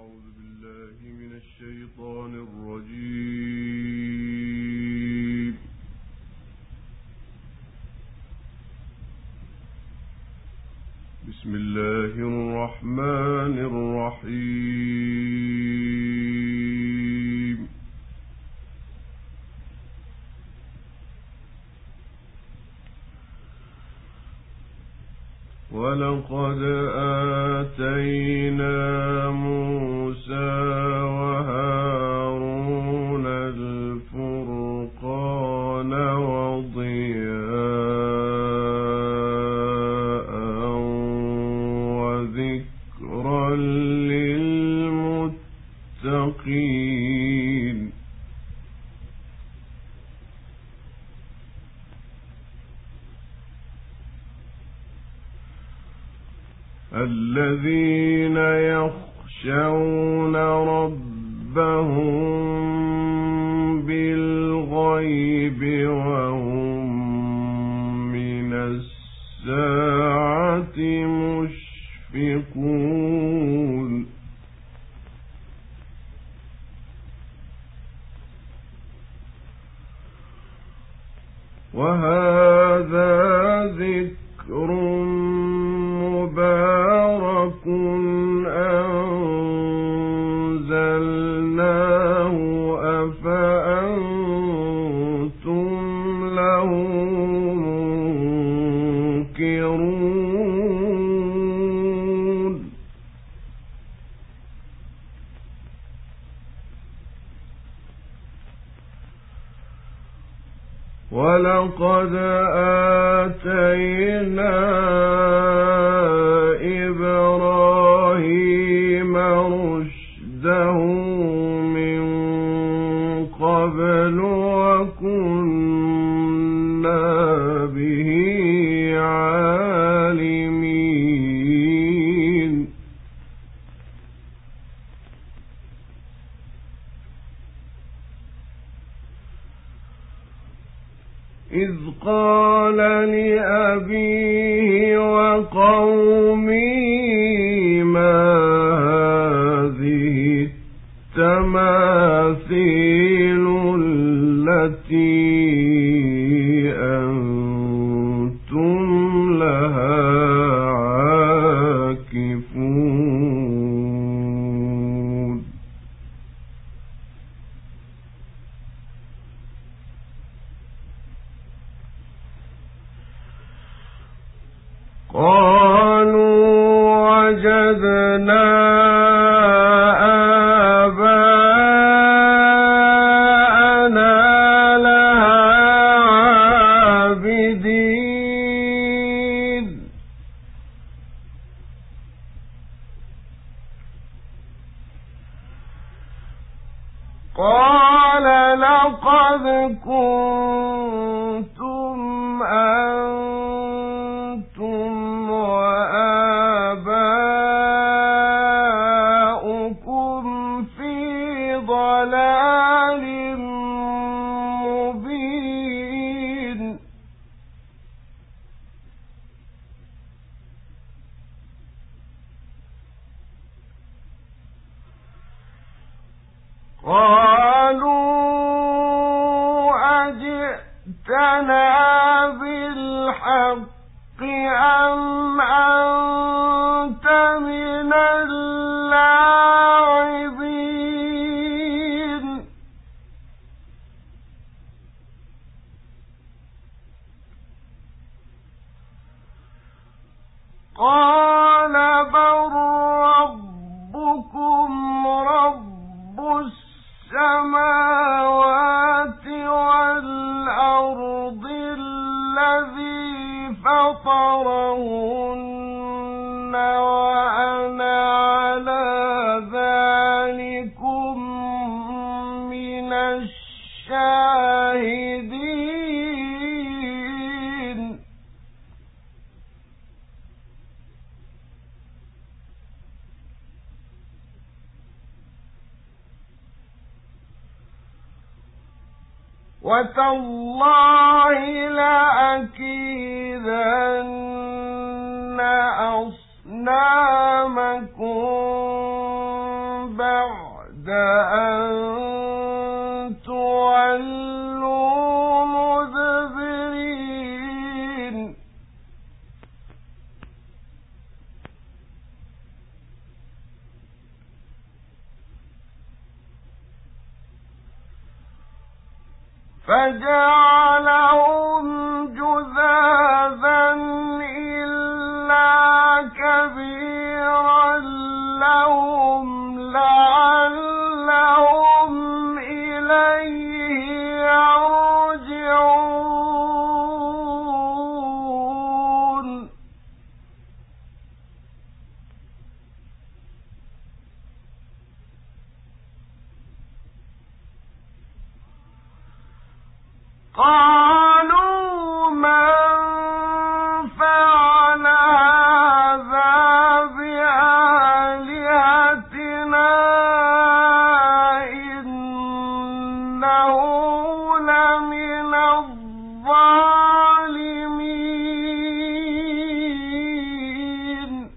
أعوذ بالله من الشيطان الرجيم. بسم الله الرحمن الرحيم. ولقد آتينا موسى وهارون الفرقان وضياء وذكرا للمتقين. الذين يخشون ربهم بالغيب وهم من الساعة مشفقون. وهذا ذكر مبارك أنزلناه أفأنتم له منكرون. ولقد آتينا إبراهيم رشده من قبل وكنا به عالمين. إذ قال لأبيه وقومه ما هذه التماثيل التي أنتم لها عاكفون. قالوا وجدنا آباءنا لها عابدين. قال لقد كنتم أنتم وآباؤكم في ضلال مبين. قالوا أجئتنا بالحق أم أنت من اللاعبين. قال بل ربكم رب السماوات والأرض الذي فطرهن وأنا على ذلكم من الشاهدين. وتالله لأكيدن أصنامكم بعد أن تولوا مدبرين فجعلهم جذاذا إلا كبيرا لهم لعلهم إليه يرجعون قالوا من فعل هذا بآلهتنا إنه لمن الظالمين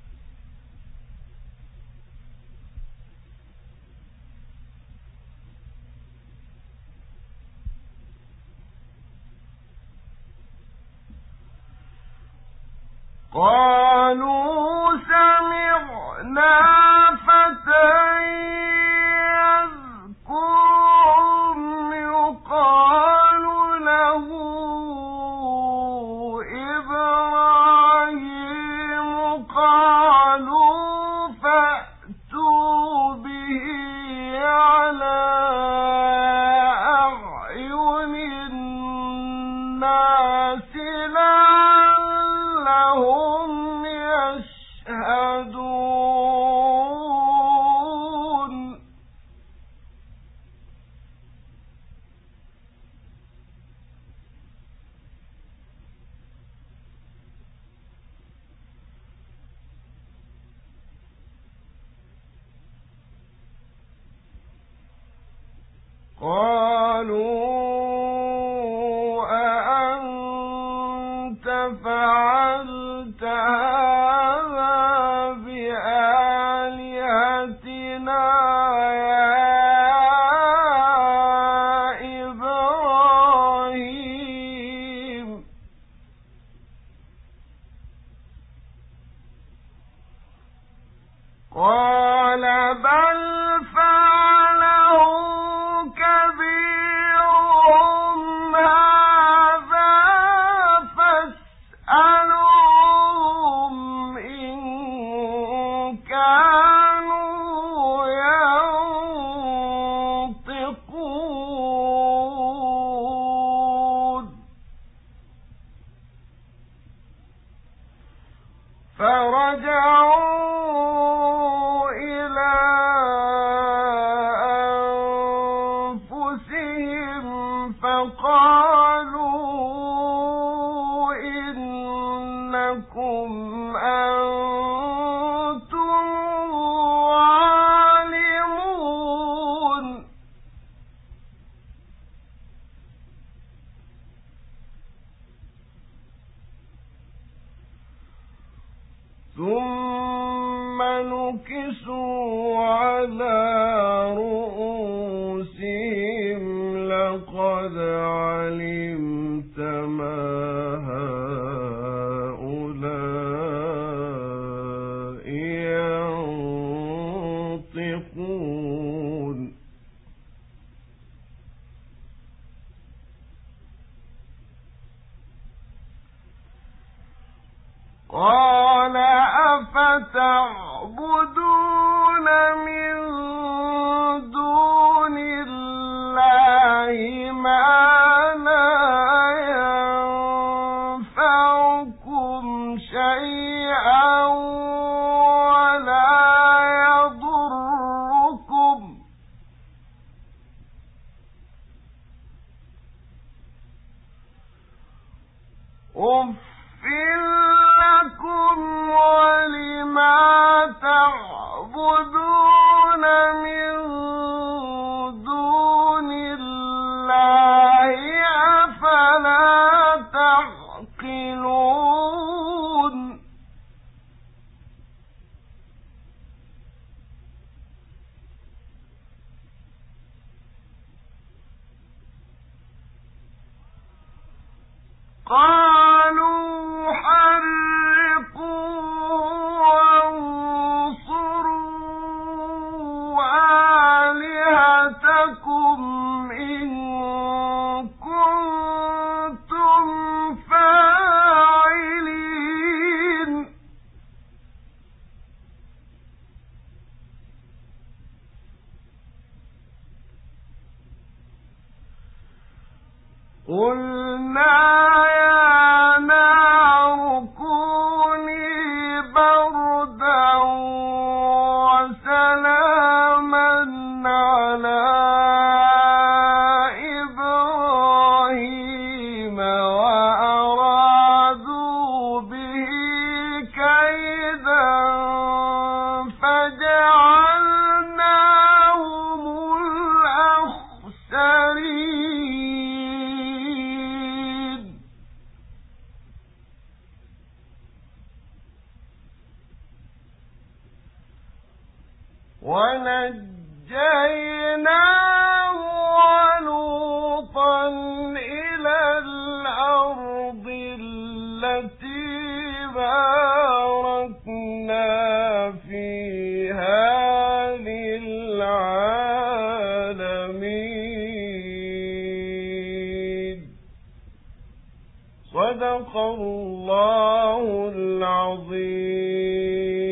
قالوا سمعنا فتى يذكرهم يقال له إبراهيم قالوا فأتوا به على أعين الناس لعلهم يشهدون قالوا أأنت فعلت هذا بآلهتنا يا إبراهيم قال بل فعله كبيرهم هذا فاسألوهم إن كانوا ينطقون فرجعوا إلى أنفسهم فقالوا إنكم أنتم الظالمون ثم نكسوا على رؤوسهم لقد علمت ما هؤلاء ينطقون قال أفتعبدون من دون الله ما لا ينفعكم شيئا ولا يضركم أُفٍّ لكم ولما تعبدون من دون الله أفلا تعقلون قالوا حرقوه وانصروا آلهتكم إن كنتم فاعلين قلنا يا نار كوني بردا وسلاما على إبراهيم وأرادوا به كيدا فجعلناهم الأخسرين ونجيناه ولوطا إلى الأرض التي باركنا فيها للعالمين صدق الله العظيم.